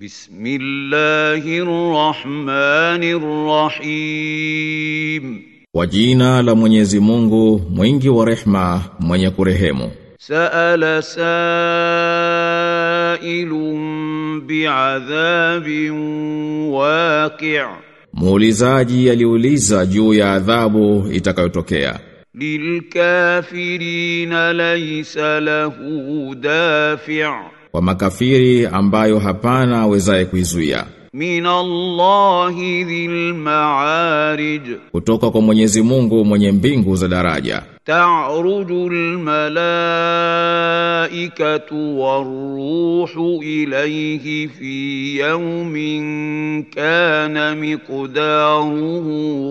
Bismillahirrahmanirrahim. Kwa jina la Mwenyezi Mungu, mwingi wa rehema, mwenye kurehemu. Sa'ala sa'ilun bi'adhabin waqi'. Muulizaji aliuliza juu ya adhabu itakayotokea. Lilkafirina laysa lahu dafi'. Kwa makafiri ambayo hapana awezaye kuizuia. Minallahi dhil ma'arij. Kutoka kwa Mwenyezi Mungu mwenye mbingu za daraja. Ta'rujul malaikatu war-ruhu ilayhi fi yawmin kana miqdaruhu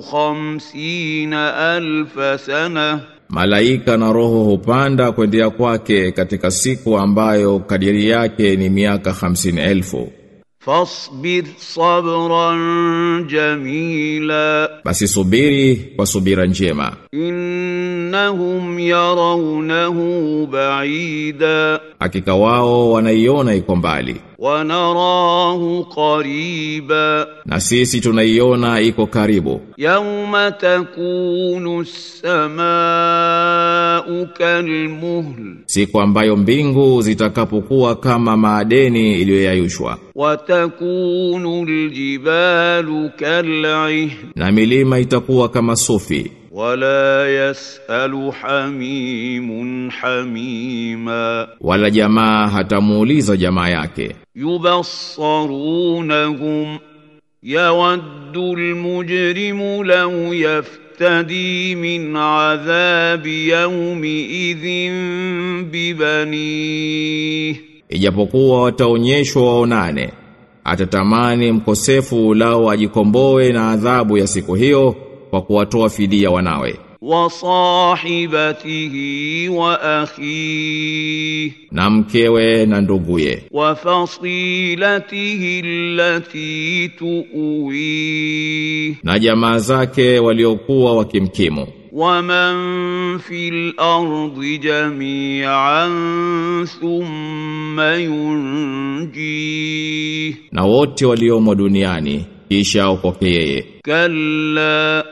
50,000 sana. Malaika na roho hupanda kwendea kwake katika siku ambayo kadiri yake ni miaka 50,000. Fasbir sabran jamila. Basi subiri kwa subira njema. Innahum yarawnahu ba'ida. Hakika wao wanaiona iko mbali. Wa narahu qariba. Na sisi tunaiona iko karibu. Yawma takunu as-samaa'u kalmuhl. Siku ambayo mbingu zitakapokuwa kama maadeni iliyoyayushwa. Wa takunu al-jibalu kal'ih. Na milima itakuwa kama sufi. Wala yas'alu hamimun hamima. Wala jamaa hatamuuliza jamaa yake. Yubassarunahum yawaddu al-mujrimu law yaftadi min adhabi yawmi idhin bibanihi. Ijapokuwa wataonyeshwa waonane, atatamani mkosefu lao ajikomboe na adhabu ya siku hiyo kwa kuwatoa fidia wanawe. Wa sahibatihi wa akhihi. Na mkewe na nduguye. Wa fasilatihi allati tuwi. Na jamaa zake waliokuwa wakimkimu. Wa man fil ardi jami'an thumma yunji. Na wote waliomo duniani kisha okoke yeye. Kalla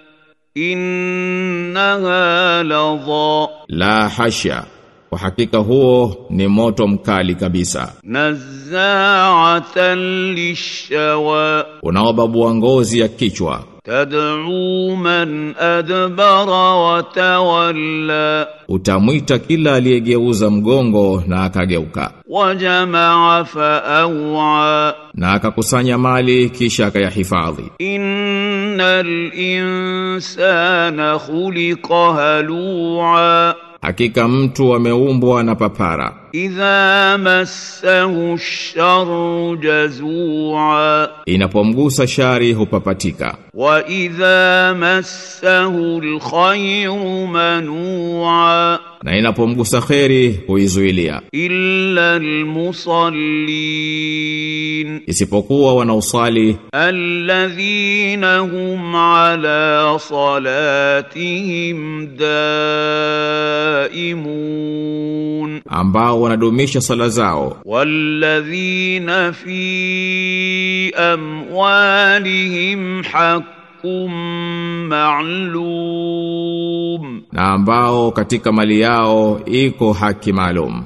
innaha ladha. La hasha, kwa hakika huo ni moto mkali kabisa. Nazza'atan lishawa. Unaobabua ngozi ya kichwa. Tad'u man adbara wa tawalla. Utamwita kila aliyegeuza mgongo na akageuka. Wa jama'a fa'awa. Na akakusanya mali kisha akayahifadhi. Innal insana khuliqa halu'a. Hakika mtu ameumbwa na papara. Idha massahu ash-sharru jazua. Inapomgusa shari hupapatika. Wa idha massahu al-khayru manua. Na inapomgusa kheri huizuilia. Illa al-musallin. Isipokuwa wanaosali. Alladhina hum ala salatihim daimun. Ambao wanadumisha sala zao. Walladhina fi amwalihim haqqun ma'lum. Na ambao katika mali yao iko haki maalum.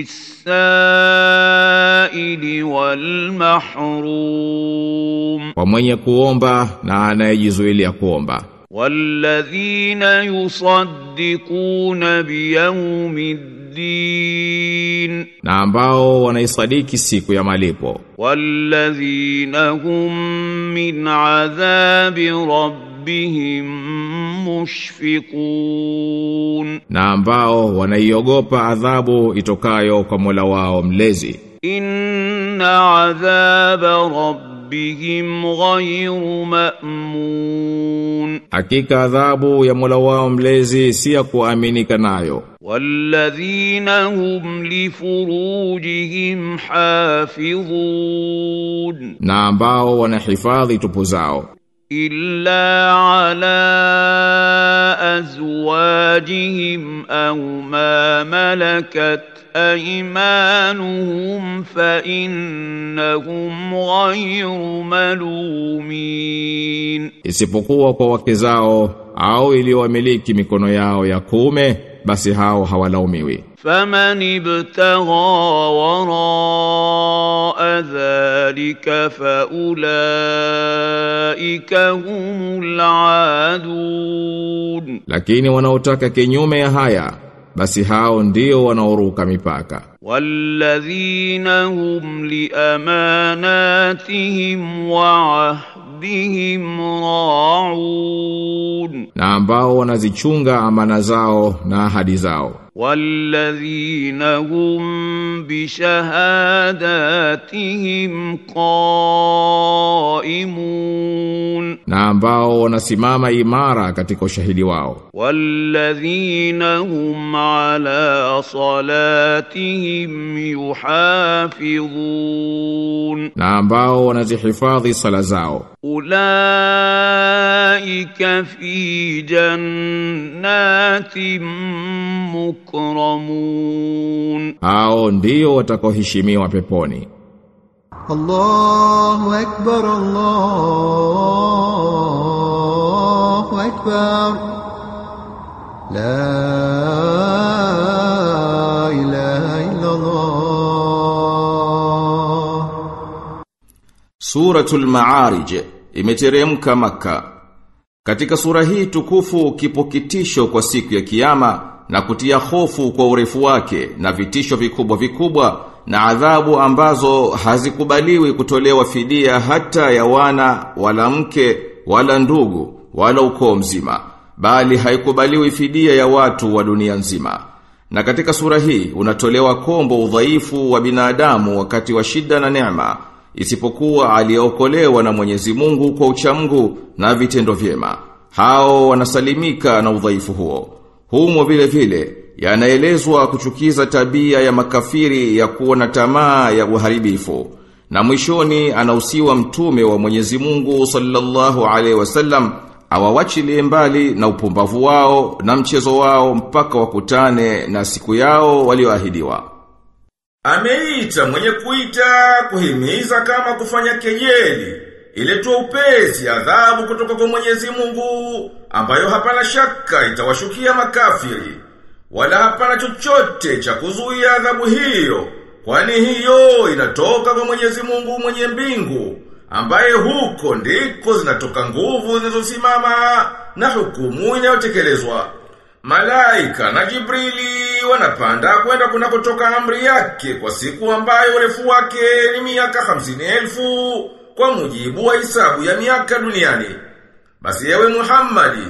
Lisaili wal mahrum. Kwa mwenye kuomba na anayejizuilia kuomba. Walladhina yusaddiquna biyawmiddin. Na ambao wanaisadiki siku ya malipo. Walladhina hum min adhabi rabbihim mushfiqun. Na ambao wanaiogopa adhabu itokayo kwa Mola wao mlezi. Inna adhaba rabbihim ghayru ma'mun. Hakika adhabu ya Mola wao mlezi si ya kuaminika nayo. Walladhina hum li furujihim hafidhun. Na ambao wanahifadhi tupu zao. Illa ala azwajihim aw ma malakat أيمانهم فإنهم غير ملومين. Isipokuwa kwa wake zao au iliyowamiliki mikono yao ya kuume, basi hao hawalaumiwi. فمن ابتغى وراء ذلك فأولئك هم العادون. Lakini wanaotaka kinyume ya haya, basi hao ndio wanaoruka mipaka. والذين هم لأماناتهم وعهدهم راعون. Na ambao wanazichunga amana zao na ahadi zao. والذين هم بشهاداتهم قائمون. Na ambao wanasimama imara katika ushahidi wao. والذين هم على صلاتهم يحافظون. Na ambao wanazihifadhi sala zao. أولئك في جنات مكرمون. Hao ndio watakaoheshimiwa peponi. Allahu Akbar, Allahu Akbar. La ilaha illa Allah. Suratul Ma'arij imeteremka Makka. Katika sura hii tukufu kipo kitisho kwa siku ya kiyama na kutia hofu kwa urefu wake na vitisho vikubwa vikubwa na adhabu ambazo hazikubaliwi kutolewa fidia hata ya wana wala mke wala ndugu wala ukoo mzima, bali haikubaliwi fidia ya watu wa dunia nzima. Na katika sura hii unatolewa kombo udhaifu wa binadamu wakati wa shida na neema, isipokuwa aliyeokolewa na Mwenyezi Mungu kwa uchamungu na vitendo vyema. Hao wanasalimika na udhaifu huo. Humo vile vile yanaelezwa kuchukiza tabia ya makafiri ya kuwa na tamaa ya uharibifu. Na mwishoni anahusiwa mtume wa Mwenyezi Mungu sallallahu alaihi wasallam awawachilie mbali na upumbavu wao na mchezo wao mpaka wakutane na siku yao walioahidiwa. Ameita mwenye kuita kuhimiza kama kufanya kejeli, iletwa upesi adhabu kutoka kwa Mwenyezi Mungu ambayo hapana shaka itawashukia makafiri, wala hapana chochote cha kuzuia adhabu hiyo, kwani hiyo inatoka kwa Mwenyezi Mungu mwenye mbingu, ambaye huko ndiko zinatoka nguvu zinazosimama na hukumu inayotekelezwa. Malaika na Jibrili wanapanda kwenda kunakotoka amri yake kwa siku ambayo urefu wake ni miaka 50,000 kwa mujibu wa hisabu ya miaka duniani. Basi ewe Muhammadi,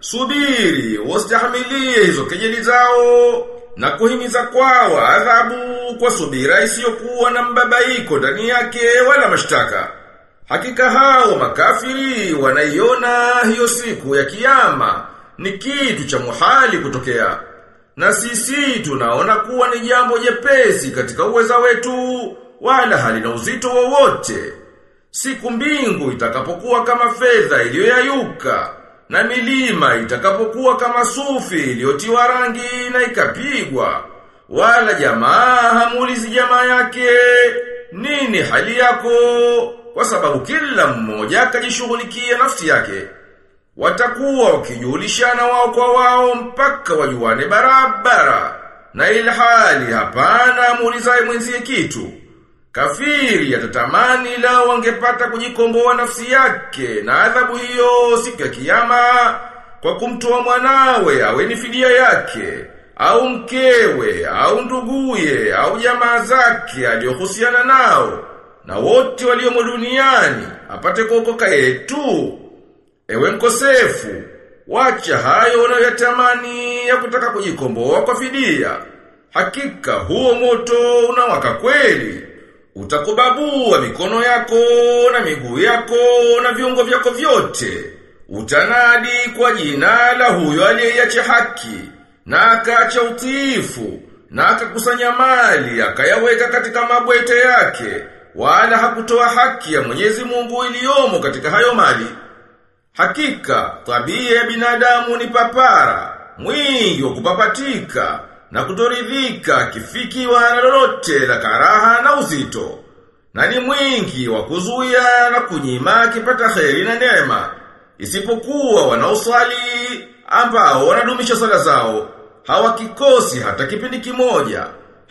subiri ustahimilie hizo kejeli zao na kuhimiza kwao adhabu kwa subira isiyokuwa na mbabaiko ndani yake wala mashtaka. Hakika hao makafiri wanaiona hiyo siku ya kiyama ni kitu cha muhali kutokea, na sisi tunaona kuwa ni jambo jepesi katika uweza wetu, wala halina uzito wowote. Siku mbingu itakapokuwa kama fedha iliyoyayuka, na milima itakapokuwa kama sufi iliyotiwa rangi na ikapigwa, wala jamaa hamuulizi jamaa yake nini hali yako, kwa sababu kila mmoja akajishughulikia nafsi yake. Watakuwa wakijulishana wao kwa wao mpaka wajuane barabara, na ilhali hapana muulizaye mwenzie kitu. Kafiri atatamani lao wangepata kujikomboa nafsi yake na adhabu hiyo siku ya kiyama kwa kumtoa mwanawe awe ni fidia yake, au mkewe, au nduguye, au jamaa zake aliyohusiana nao, na wote waliomo duniani apate kuokoka yetu. Ewe mkosefu, wacha hayo unayotamani ya kutaka kujikomboa kwa fidia. Hakika huo moto unawaka kweli. Utakubabua mikono yako na miguu yako na viungo vyako vyote. Utanadi kwa jina la huyo aliyeacha haki na akaacha utiifu na akakusanya mali akayaweka katika mabwete yake, wala hakutoa haki ya Mwenyezi Mungu iliyomo katika hayo mali. Hakika tabia ya binadamu ni papara, mwingi wa kupapatika, na kutoridhika kifikiwa na lolote la karaha na uzito. Na ni mwingi wa kuzuia na kunyima akipata kheri na neema, isipokuwa wanaosali ambao wanadumisha sala zao, hawakikosi hata kipindi kimoja.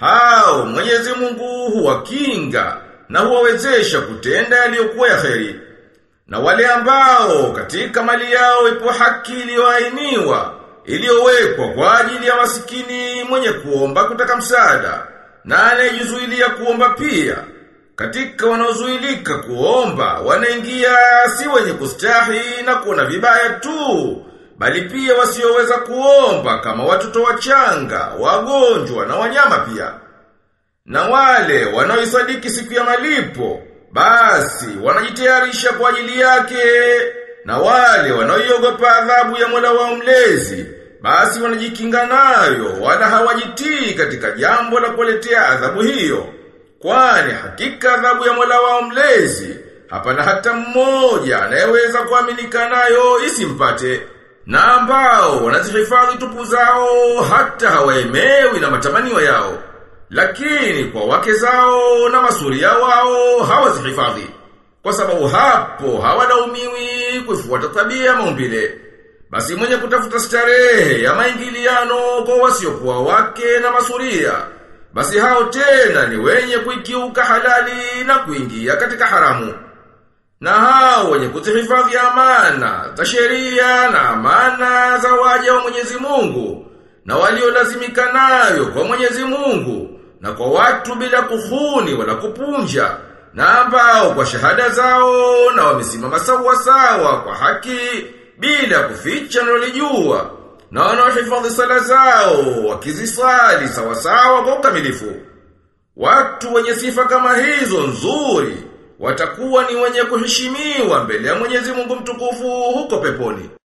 Hao Mwenyezi Mungu huwakinga na huwawezesha kutenda yaliyokuwa ya kheri. Na wale ambao katika mali yao ipo haki iliyoainiwa, iliyowekwa kwa ajili ya masikini mwenye kuomba kutaka msaada, na anayejizuilia kuomba pia. Katika wanaozuilika kuomba, wanaingia si wenye kustahi na kuona vibaya tu, bali pia wasioweza kuomba kama watoto wachanga, wagonjwa na wanyama pia. Na wale wanaoisadiki siku ya malipo, basi wanajitayarisha kwa ajili yake. Na wale wanaoiogopa adhabu ya Mola wao mlezi, basi wanajikinga nayo, wala hawajitii katika jambo la kuletea adhabu hiyo. Kwani hakika adhabu ya Mola wao mlezi, hapana hata mmoja anayeweza kuaminika nayo isimpate. Na ambao wanazihifadhi tupu zao hata hawaemewi na matamanio yao, lakini kwa wake zao na masuria wao hawazihifadhi, kwa sababu hapo hawalaumiwi kufuata tabia ya maumbile. Basi mwenye kutafuta starehe ya maingiliano kwa wasiokuwa wake na masuria, basi hao tena ni wenye kuikiuka halali na kuingia katika haramu. Na hao wenye kuzihifadhi amana za sheria na amana za waja wa Mwenyezi Mungu, na waliolazimika nayo kwa Mwenyezi Mungu, na kwa watu bila kuhuni wala kupunja, na ambao kwa shahada zao na wamesimama sawa sawa kwa haki bila kuficha nalijua, na wanaohifadhi sala zao wakizisali sawa sawa kwa ukamilifu. Watu wenye sifa kama hizo nzuri watakuwa ni wenye kuheshimiwa mbele ya Mwenyezi Mungu mtukufu huko peponi.